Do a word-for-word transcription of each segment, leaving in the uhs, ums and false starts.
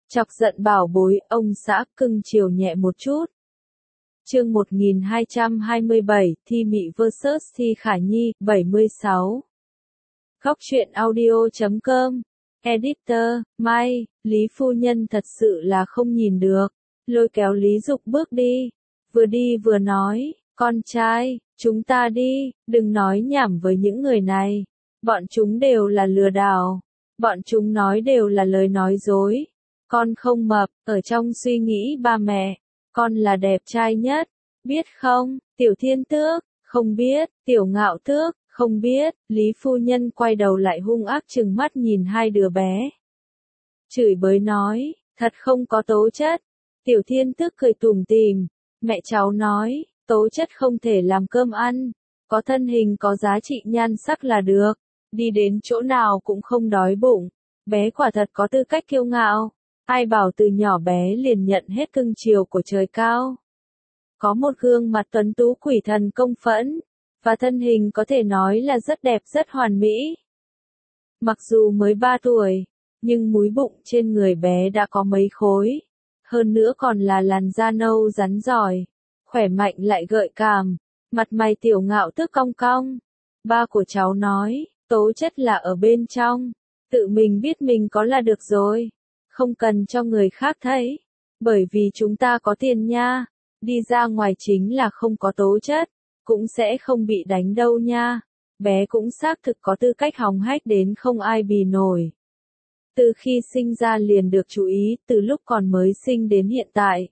Chọc giận bảo bối, ông xã cưng chiều nhẹ một chút. Chương một nghìn hai trăm hai mươi bảy, Thi Mị versus Thi Khả Nhi, bảy mươi sáu. Góc truyện audio chấm com. Editor, Mai, Lý phu nhân thật sự là không nhìn được. Lôi kéo Lý Dục bước đi. Vừa đi vừa nói, con trai, chúng ta đi, đừng nói nhảm với những người này. Bọn chúng đều là lừa đảo. Bọn chúng nói đều là lời nói dối. Con không mập, ở trong suy nghĩ ba mẹ, con là đẹp trai nhất, biết không, Tiểu Thiên Tước, không biết, Tiểu Ngạo Tước, không biết, Lý phu nhân quay đầu lại hung ác trừng mắt nhìn hai đứa bé. Chửi bới nói, thật không có tố chất. Tiểu Thiên Tước cười tủm tỉm, mẹ cháu nói, tố chất không thể làm cơm ăn, có thân hình có giá trị nhan sắc là được, đi đến chỗ nào cũng không đói bụng, bé quả thật có tư cách kiêu ngạo. Ai bảo từ nhỏ bé liền nhận hết cưng chiều của trời cao. Có một gương mặt tuấn tú quỷ thần công phẫn, và thân hình có thể nói là rất đẹp rất hoàn mỹ. Mặc dù mới ba tuổi, nhưng múi bụng trên người bé đã có mấy khối. Hơn nữa còn là làn da nâu rắn giỏi, khỏe mạnh lại gợi cảm, mặt mày Tiểu Ngạo Tước cong cong. Ba của cháu nói, tố chất là ở bên trong, tự mình biết mình có là được rồi. Không cần cho người khác thấy, bởi vì chúng ta có tiền nha, đi ra ngoài chính là không có tố chất, cũng sẽ không bị đánh đâu nha, bé cũng xác thực có tư cách hòng hách đến không ai bì nổi. Từ khi sinh ra liền được chú ý, từ lúc còn mới sinh đến hiện tại.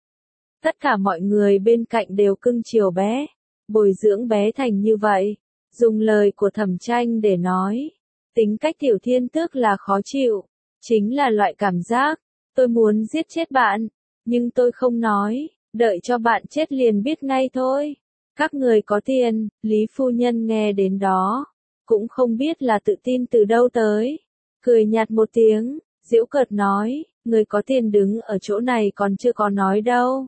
Tất cả mọi người bên cạnh đều cưng chiều bé, bồi dưỡng bé thành như vậy, dùng lời của Thẩm Tranh để nói, tính cách Tiểu Thiên Tước là khó chịu. Chính là loại cảm giác, tôi muốn giết chết bạn, nhưng tôi không nói, đợi cho bạn chết liền biết ngay thôi. Các người có tiền, Lý phu nhân nghe đến đó, cũng không biết là tự tin từ đâu tới. Cười nhạt một tiếng, giễu cợt nói, người có tiền đứng ở chỗ này còn chưa có nói đâu.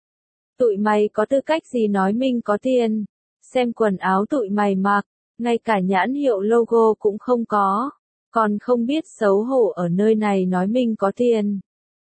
Tụi mày có tư cách gì nói mình có tiền, xem quần áo tụi mày mặc, ngay cả nhãn hiệu logo cũng không có. Còn không biết xấu hổ ở nơi này nói mình có tiền.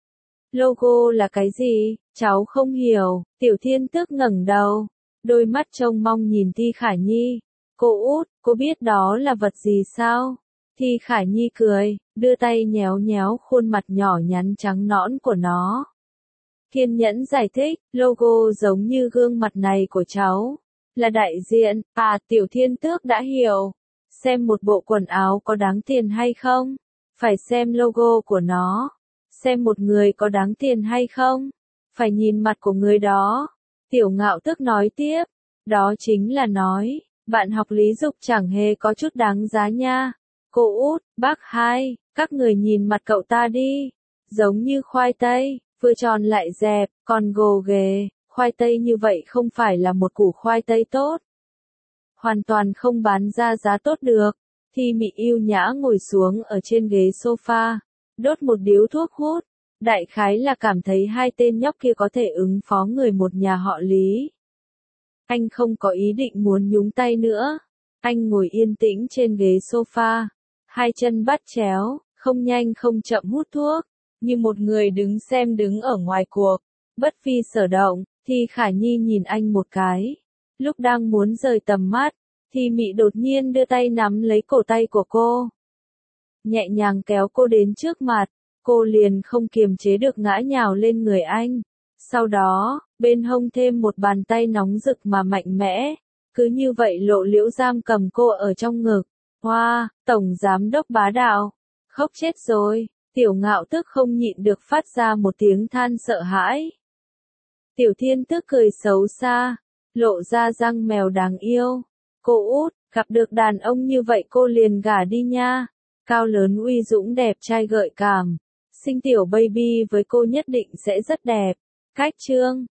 Logo là cái gì? Cháu không hiểu. Tiểu Thiên Tước ngẩng đầu, đôi mắt trông mong nhìn Thi Khả Nhi. Cô út, cô biết đó là vật gì sao? Thi Khả Nhi cười, đưa tay nhéo nhéo khuôn mặt nhỏ nhắn trắng nõn của nó. Kiên nhẫn giải thích, logo giống như gương mặt này của cháu, là đại diện. À, Tiểu Thiên Tước đã hiểu. Xem một bộ quần áo có đáng tiền hay không, phải xem logo của nó. Xem một người có đáng tiền hay không, phải nhìn mặt của người đó. Tiểu Ngạo Tước nói tiếp, đó chính là nói, bạn học Lý Dục chẳng hề có chút đáng giá nha. Cô út, bác hai, các người nhìn mặt cậu ta đi, giống như khoai tây, vừa tròn lại dẹp, còn gồ ghề. Khoai tây như vậy không phải là một củ khoai tây tốt. Hoàn toàn không bán ra giá tốt được. Thi Mị yêu nhã ngồi xuống ở trên ghế sofa, đốt một điếu thuốc hút, đại khái là cảm thấy hai tên nhóc kia có thể ứng phó người một nhà họ Lý. Anh không có ý định muốn nhúng tay nữa. Anh ngồi yên tĩnh trên ghế sofa, hai chân bắt chéo, không nhanh không chậm hút thuốc, như một người đứng xem đứng ở ngoài cuộc, bất vi sở động. Thi Khả Nhi nhìn anh một cái. Lúc đang muốn rời tầm mắt, Thi Mị đột nhiên đưa tay nắm lấy cổ tay của cô. Nhẹ nhàng kéo cô đến trước mặt, cô liền không kiềm chế được ngã nhào lên người anh. Sau đó, bên hông thêm một bàn tay nóng rực mà mạnh mẽ, cứ như vậy lộ liễu giam cầm cô ở trong ngực. Hoa, wow, Tổng Giám Đốc bá đạo, khóc chết rồi. Tiểu Ngạo Tước không nhịn được phát ra một tiếng than sợ hãi. Tiểu Thiên Tước cười xấu xa, lộ ra răng mèo đáng yêu. Cô út, gặp được đàn ông như vậy cô liền gả đi nha. Cao lớn uy dũng đẹp trai gợi cảm. Sinh tiểu baby với cô nhất định sẽ rất đẹp. Cách chương